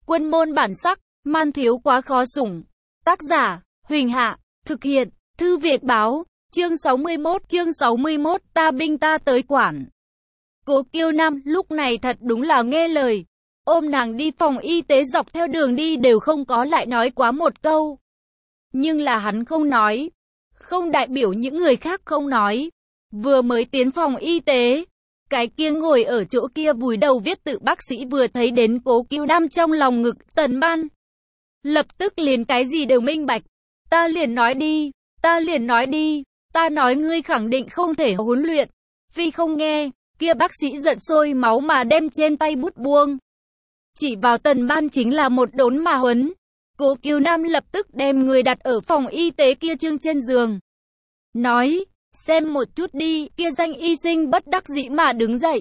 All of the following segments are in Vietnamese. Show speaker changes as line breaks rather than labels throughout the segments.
Quân môn bản sắc, man thiếu quá khó sủng. Tác giả, Huỳnh Hạ, thực hiện, Thư Việt Báo, chương 61, ta binh ta tới quản. Cố Kiêu Nam lúc này thật đúng là nghe lời, ôm nàng đi phòng y tế, dọc theo đường đi đều không có lại nói quá một câu. Nhưng là hắn không nói, không đại biểu những người khác không nói. Vừa mới tiến phòng y tế, cái kia ngồi ở chỗ kia vùi đầu viết tự bác sĩ vừa thấy đến Cố Kiêu Nam trong lòng ngực Tần Ban, lập tức liền cái gì đều minh bạch. Ta liền nói đi, ta nói ngươi khẳng định không thể huấn luyện. Phi không nghe, kia bác sĩ giận sôi máu mà đem trên tay bút buông, chỉ vào Tần Ban chính là một đốn mà huấn. Cố Kiêu Nam lập tức đem người đặt ở phòng y tế kia trương trên giường, nói, xem một chút đi. Kia danh y sinh bất đắc dĩ mà đứng dậy,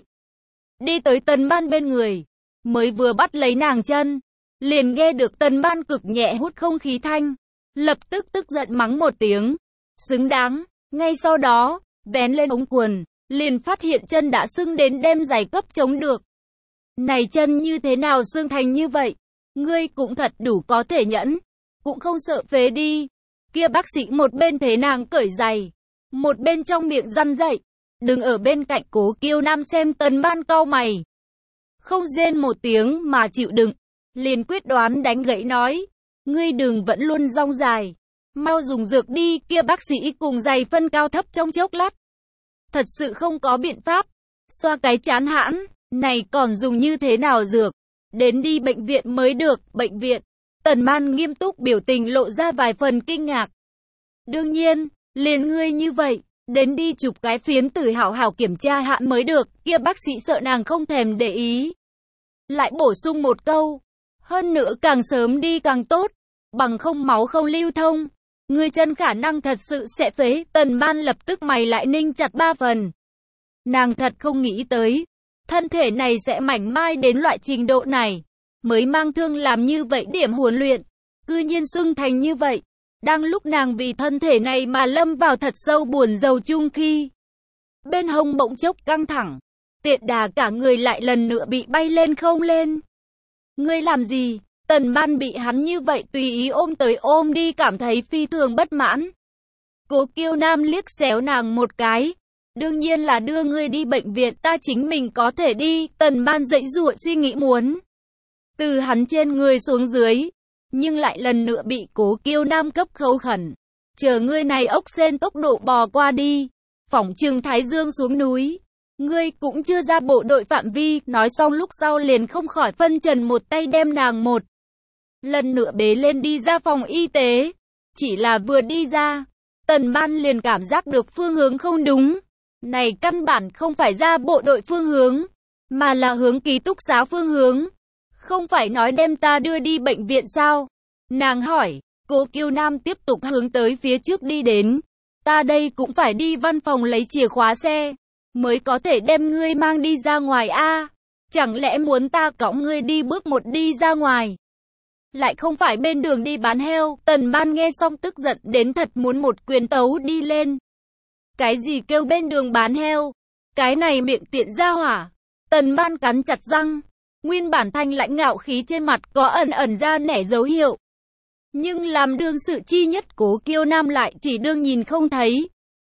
đi tới Tần Ban bên người, mới vừa bắt lấy nàng chân, liền nghe được Tần Ban cực nhẹ hút không khí thanh, lập tức tức giận mắng một tiếng, xứng đáng. Ngay sau đó, vén lên ống quần, liền phát hiện chân đã sưng đến đem giày cấp chống được. Này chân như thế nào sưng thành như vậy? Ngươi cũng thật đủ có thể nhẫn, cũng không sợ phế đi. Kia bác sĩ một bên thế nàng cởi giày, một bên trong miệng răn dậy. Đứng ở bên cạnh Cố Kiêu Nam xem Tần Ban cau mày, không rên một tiếng mà chịu đựng, liền quyết đoán đánh gãy nói, ngươi đừng vẫn luôn rong dài, mau dùng dược đi. Kia bác sĩ cùng giày phân cao thấp trong chốc lát, thật sự không có biện pháp, xoa cái chán hãn, này còn dùng như thế nào dược, đến đi bệnh viện mới được. Bệnh viện? Tần Ban nghiêm túc, biểu tình lộ ra vài phần kinh ngạc. Đương nhiên, liền ngươi như vậy, đến đi chụp cái phiến tử hảo hảo kiểm tra hạ mới được. Kia bác sĩ sợ nàng không thèm để ý, lại bổ sung một câu, hơn nữa càng sớm đi càng tốt, bằng không máu không lưu thông, ngươi chân khả năng thật sự sẽ phế. Tần Ban lập tức mày lại ninh chặt ba phần. Nàng thật không nghĩ tới, thân thể này sẽ mảnh mai đến loại trình độ này, mới mang thương làm như vậy điểm huấn luyện, cư nhiên sưng thành như vậy. Đang lúc nàng vì thân thể này mà lâm vào thật sâu buồn rầu chung khi, bên hông bỗng chốc căng thẳng, tiện đà cả người lại lần nữa bị bay lên không lên. Ngươi làm gì? Tần Ban bị hắn như vậy tùy ý ôm tới ôm đi cảm thấy phi thường bất mãn. Cố Kiêu Nam liếc xéo nàng một cái, đương nhiên là đưa ngươi đi bệnh viện, ta chính mình có thể đi. Tần Ban dãy dụa suy nghĩ muốn từ hắn trên người xuống dưới, nhưng lại lần nữa bị Cố Kiêu Nam cấp khâu khẩn. Chờ ngươi này ốc sên tốc độ bò qua đi, phỏng chừng Thái Dương xuống núi, ngươi cũng chưa ra bộ đội phạm vi. Nói xong lúc sau liền không khỏi phân trần một tay đem nàng một lần nữa bế lên đi ra phòng y tế. Chỉ là vừa đi ra, Tần Ban liền cảm giác được phương hướng không đúng. Này căn bản không phải ra bộ đội phương hướng, mà là hướng ký túc xá phương hướng. Không phải nói đem ta đưa đi bệnh viện sao? Nàng hỏi. Cố Kiêu Nam tiếp tục hướng tới phía trước đi đến. Ta đây cũng phải đi văn phòng lấy chìa khóa xe, mới có thể đem ngươi mang đi ra ngoài a. Chẳng lẽ muốn ta cõng ngươi đi bước một đi ra ngoài? Lại không phải bên đường đi bán heo. Tần Ban nghe xong tức giận đến thật muốn một quyền tấu đi lên. Cái gì kêu bên đường bán heo? Cái này miệng tiện ra hỏa. Tần Ban cắn chặt răng, nguyên bản thanh lãnh ngạo khí trên mặt có ẩn ra nẻ dấu hiệu. Nhưng làm đương sự chi nhất Cố Kiêu Nam lại chỉ đương nhìn không thấy.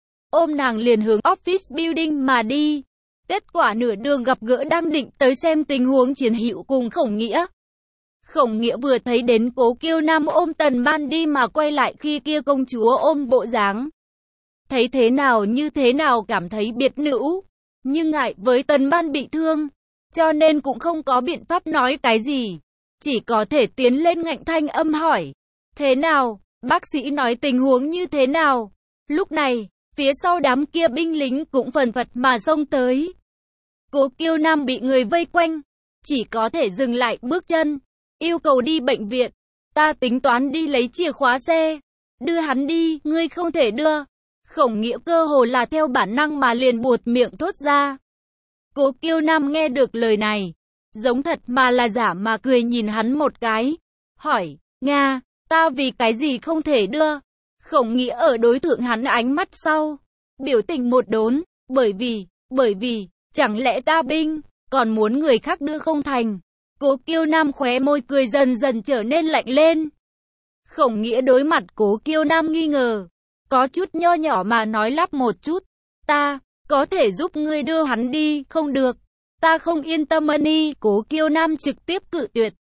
Ôm nàng liền hướng office building mà đi. Kết quả nửa đường gặp gỡ đang định tới xem tình huống Chiến Hữu cùng Khổng Nghĩa. Khổng Nghĩa vừa thấy đến Cố Kiêu Nam ôm Tần Ban đi mà quay lại khi kia công chúa ôm bộ dáng, thấy thế nào như thế nào cảm thấy biệt nữ, nhưng ngại với Tần Ban bị thương, cho nên cũng không có biện pháp nói cái gì, chỉ có thể tiến lên ngạnh thanh âm hỏi, thế nào, bác sĩ nói tình huống như thế nào? Lúc này, phía sau đám kia binh lính cũng phần phật mà xông tới. Cố Kiêu Nam bị người vây quanh, chỉ có thể dừng lại bước chân, yêu cầu đi bệnh viện. Ta tính toán đi lấy chìa khóa xe, đưa hắn đi. Ngươi không thể đưa. Khổng Nghĩa cơ hồ là theo bản năng mà liền buột miệng thốt ra. Cố Kiêu Nam nghe được lời này, giống thật mà là giả mà cười nhìn hắn một cái, hỏi, Nga, ta vì cái gì không thể đưa? Khổng Nghĩa ở đối thượng hắn ánh mắt sau, biểu tình một đốn, bởi vì, chẳng lẽ ta binh, còn muốn người khác đưa không thành? Cố Kiêu Nam khóe môi cười dần dần trở nên lạnh lên. Khổng Nghĩa đối mặt Cố Kiêu Nam nghi ngờ, có chút nho nhỏ mà nói lắp một chút. Ta, có thể giúp ngươi đưa hắn đi, không được. Ta không yên tâm Ni. Cố Kiêu Nam trực tiếp cự tuyệt.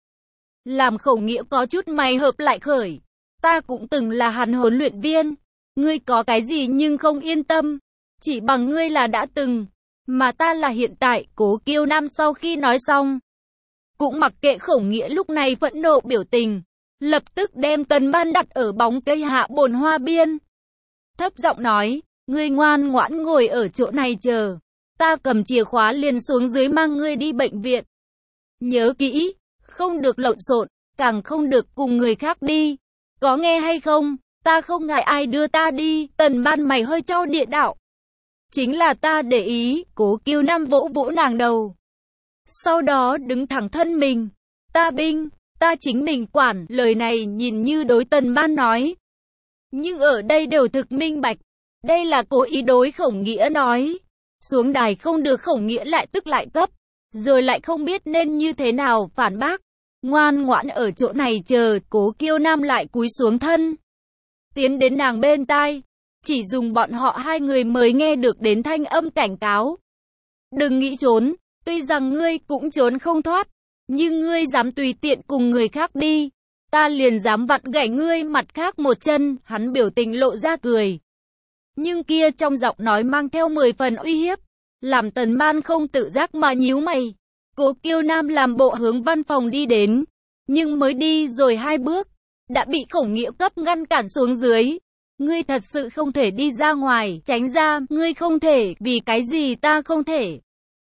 Làm Khổng Nghĩa có chút mày hợp lại khởi. Ta cũng từng là hắn huấn luyện viên. Ngươi có cái gì nhưng không yên tâm. Chỉ bằng ngươi là đã từng. Mà ta là hiện tại. Cố Kiêu Nam sau khi nói xong, cũng mặc kệ Khổng Nghĩa lúc này phẫn nộ biểu tình. Lập tức đem Tần Ban đặt ở bóng cây hạ bồn hoa biên. Thấp giọng nói, ngươi ngoan ngoãn ngồi ở chỗ này chờ. Ta cầm chìa khóa liền xuống dưới mang ngươi đi bệnh viện. Nhớ kỹ, không được lộn xộn, càng không được cùng người khác đi. Có nghe hay không? Ta không ngại ai đưa ta đi. Tần Ban mày hơi trao địa đạo. Chính là ta để ý. Cố Kiêu Nam vỗ vỗ nàng đầu. Sau đó đứng thẳng thân mình. Ta binh, ta chính mình quản. Lời này nhìn như đối Tần Ban nói, nhưng ở đây đều thực minh bạch. Đây là cố ý đối Khổng Nghĩa nói. Xuống đài không được. Khổng Nghĩa lại tức lại cấp, rồi lại không biết nên như thế nào phản bác. Ngoan ngoãn ở chỗ này chờ. Cố Kiêu Nam lại cúi xuống thân, tiến đến nàng bên tai. Chỉ dùng bọn họ hai người mới nghe được đến thanh âm cảnh cáo. Đừng nghĩ trốn, tuy rằng ngươi cũng trốn không thoát, nhưng ngươi dám tùy tiện cùng người khác đi, ta liền dám vặn gãy ngươi mặt khác một chân. Hắn biểu tình lộ ra cười, nhưng kia trong giọng nói mang theo 10 phần uy hiếp, làm Tần Ban không tự giác mà nhíu mày. Cố Kiêu Nam làm bộ hướng văn phòng đi đến, nhưng mới đi rồi 2 bước, đã bị Khổng Nghĩa cấp ngăn cản xuống dưới. Ngươi thật sự không thể đi ra ngoài, tránh ra. Ngươi không thể. Vì cái gì ta không thể?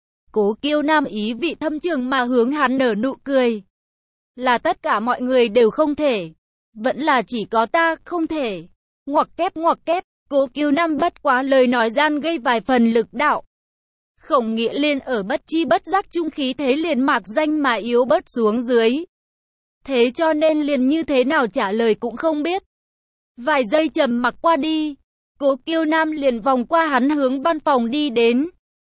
Cố Kiêu Nam ý vị thâm trường mà hướng hắn nở nụ cười. Là tất cả mọi người đều không thể, vẫn là chỉ có ta không thể? Ngoặc kép. Cố Kiêu Nam bất quá lời nói gian gây vài phần lực đạo. Khổng Nghĩa liền ở bất chi bất giác trung khí thế liền mạc danh mà yếu bớt xuống dưới. Thế cho nên liền như thế nào trả lời cũng không biết. Vài giây trầm mặc qua đi, Cố Kiêu Nam liền vòng qua hắn hướng văn phòng đi đến.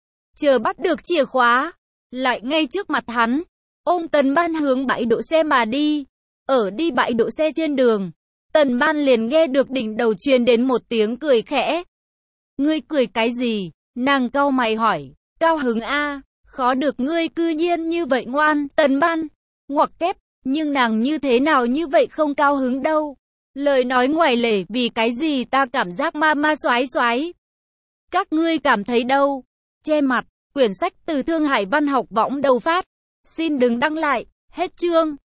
Chờ bắt được chìa khóa, lại ngay trước mặt hắn, ôm Tần Ban hướng bãi đỗ xe mà đi. Ở đi bãi đỗ xe trên đường, Tần Ban liền nghe được đỉnh đầu truyền đến một tiếng cười khẽ. Ngươi cười cái gì? Nàng cau mày hỏi. Cao hứng a, khó được ngươi cư nhiên như vậy ngoan. Tần Ban ngoặc kép, nhưng nàng như thế nào như vậy không cao hứng đâu. Lời nói ngoài lề, vì cái gì ta cảm giác ma ma xoái xoái. Các ngươi cảm thấy đâu? Che mặt, quyển sách từ Thương Hải Văn học võng đầu phát. Xin đừng đăng lại, hết chương.